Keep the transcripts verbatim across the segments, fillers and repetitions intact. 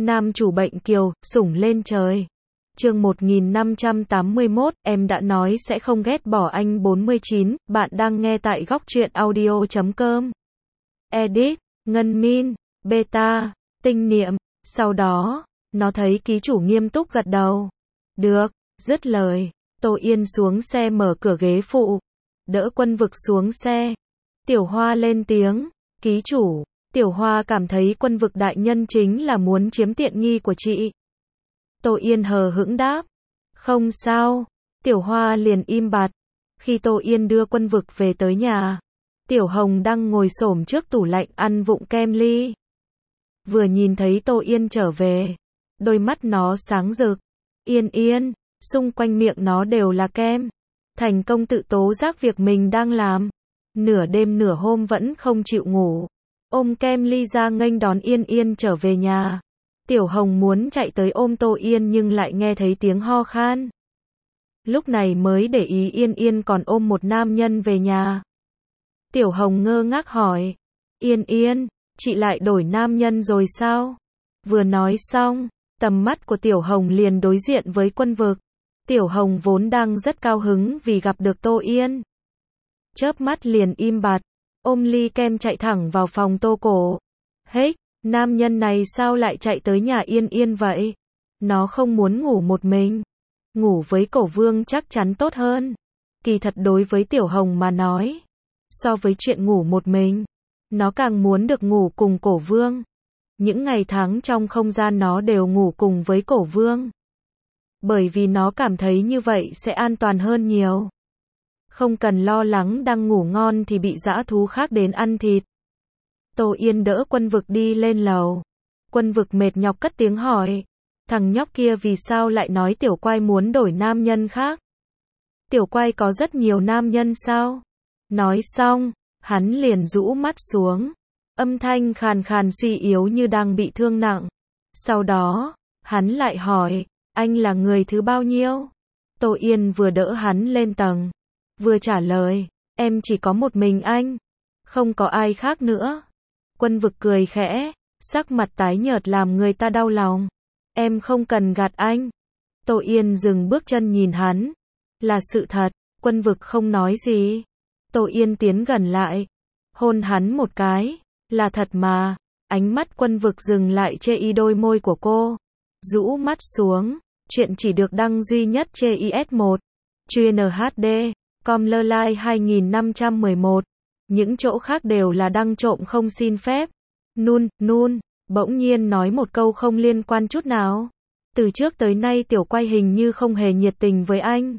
Nam chủ bệnh kiều, sủng lên trời. Chương một nghìn năm trăm tám mươi mốt, em đã nói sẽ không ghét bỏ anh bốn mươi chín, bạn đang nghe tại góc truyện audio chấm com. Edit, Ngân Min, Beta, Tinh Niệm. Sau đó, nó thấy ký chủ nghiêm túc gật đầu. Được, dứt lời, Tô Yên xuống xe mở cửa ghế phụ, đỡ Quân Vực xuống xe. Tiểu Hoa lên tiếng, ký chủ. Tiểu Hoa cảm thấy Quân Vực đại nhân chính là muốn chiếm tiện nghi của chị. Tô Yên hờ hững đáp, không sao. Tiểu Hoa liền im bặt. Khi Tô Yên đưa Quân Vực về tới nhà, Tiểu Hồng đang ngồi xổm trước tủ lạnh ăn vụng kem ly. Vừa nhìn thấy Tô Yên trở về, đôi mắt nó sáng rực. Yên Yên, xung quanh miệng nó đều là kem. Thành công tự tố giác việc mình đang làm. Nửa đêm nửa hôm vẫn không chịu ngủ, ôm kem ly ra nghênh đón Yên Yên trở về nhà. Tiểu Hồng muốn chạy tới ôm Tô Yên nhưng lại nghe thấy tiếng ho khan. Lúc này mới để ý Yên Yên còn ôm một nam nhân về nhà. Tiểu Hồng ngơ ngác hỏi, Yên Yên, chị lại đổi nam nhân rồi sao? Vừa nói xong, tầm mắt của Tiểu Hồng liền đối diện với Quân Vực. Tiểu Hồng vốn đang rất cao hứng vì gặp được Tô Yên. Chớp mắt liền im bặt, ôm ly kem chạy thẳng vào phòng Tô Cổ. Hếch, nam nhân này sao lại chạy tới nhà Yên Yên vậy? Nó không muốn ngủ một mình. Ngủ với Cổ Vương chắc chắn tốt hơn. Kỳ thật đối với Tiểu Hồng mà nói, so với chuyện ngủ một mình, nó càng muốn được ngủ cùng Cổ Vương. Những ngày tháng trong không gian nó đều ngủ cùng với Cổ Vương. Bởi vì nó cảm thấy như vậy sẽ an toàn hơn nhiều. Không cần lo lắng đang ngủ ngon thì bị dã thú khác đến ăn thịt. Tô Yên đỡ Quân Vực đi lên lầu. Quân Vực mệt nhọc cất tiếng hỏi, thằng nhóc kia vì sao lại nói Tiểu Quai muốn đổi nam nhân khác? Tiểu Quai có rất nhiều nam nhân sao? Nói xong, hắn liền rũ mắt xuống. Âm thanh khàn khàn suy yếu như đang bị thương nặng. Sau đó, hắn lại hỏi, anh là người thứ bao nhiêu? Tô Yên vừa đỡ hắn lên tầng, vừa trả lời, em chỉ có một mình anh, không có ai khác nữa. Quân Vực cười khẽ, sắc mặt tái nhợt làm người ta đau lòng. Em không cần gạt anh. Tô Yên dừng bước chân nhìn hắn. Là sự thật. Quân Vực không nói gì. Tô Yên tiến gần lại, hôn hắn một cái. Là thật mà. Ánh mắt Quân Vực dừng lại chê y đôi môi của cô. Rũ mắt xuống. Chuyện chỉ được đăng duy nhất chê i ét một. Chuyên hát đê. Com lơ lai hai nghìn năm trăm mười một. Những chỗ khác đều là đăng trộm không xin phép. Nun, nun, bỗng nhiên nói một câu không liên quan chút nào. Từ trước tới nay Tiểu Quai hình như không hề nhiệt tình với anh.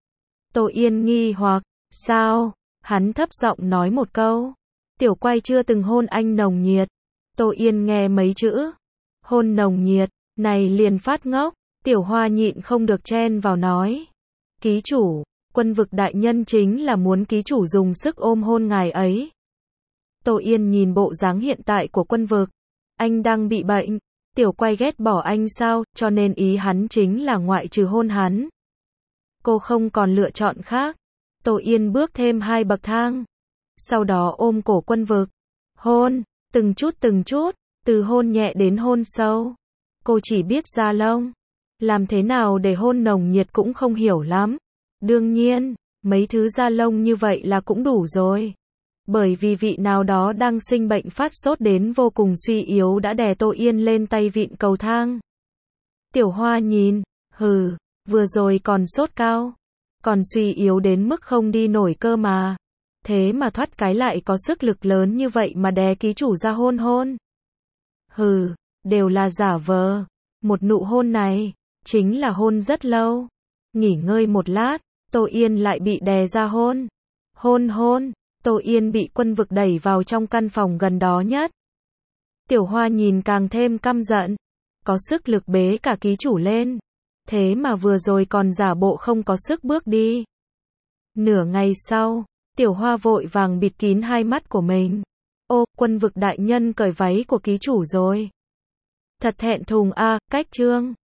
Tô Yên nghi hoặc, sao? Hắn thấp giọng nói một câu. Tiểu Quai chưa từng hôn anh nồng nhiệt. Tô Yên nghe mấy chữ hôn nồng nhiệt này liền phát ngốc. Tiểu Hoa nhịn không được chen vào nói, ký chủ, Quân Vực đại nhân chính là muốn ký chủ dùng sức ôm hôn ngài ấy. Tô Yên nhìn bộ dáng hiện tại của Quân Vực. Anh đang bị bệnh. Tiểu Quai ghét bỏ anh sao, cho nên ý hắn chính là ngoại trừ hôn hắn. Cô không còn lựa chọn khác. Tô Yên bước thêm hai bậc thang. Sau đó ôm cổ Quân Vực. Hôn, từng chút từng chút, từ hôn nhẹ đến hôn sâu. Cô chỉ biết da lông. Làm thế nào để hôn nồng nhiệt cũng không hiểu lắm. Đương nhiên, mấy thứ da lông như vậy là cũng đủ rồi. Bởi vì vị nào đó đang sinh bệnh phát sốt đến vô cùng suy yếu đã đè Tô Yên lên tay vịn cầu thang. Tiểu Hoa nhìn, hừ, vừa rồi còn sốt cao, còn suy yếu đến mức không đi nổi cơ mà. Thế mà thoát cái lại có sức lực lớn như vậy mà đè ký chủ ra hôn hôn. Hừ, đều là giả vờ. Một nụ hôn này, chính là hôn rất lâu. Nghỉ ngơi một lát, Tô Yên lại bị đè ra hôn. Hôn hôn. Tô Yên bị Quân Vực đẩy vào trong căn phòng gần đó nhất. Tiểu Hoa nhìn càng thêm căm giận. Có sức lực bế cả ký chủ lên. Thế mà vừa rồi còn giả bộ không có sức bước đi. Nửa ngày sau, Tiểu Hoa vội vàng bịt kín hai mắt của mình. Ô, Quân Vực đại nhân cởi váy của ký chủ rồi. Thật thẹn thùng a, cách chương.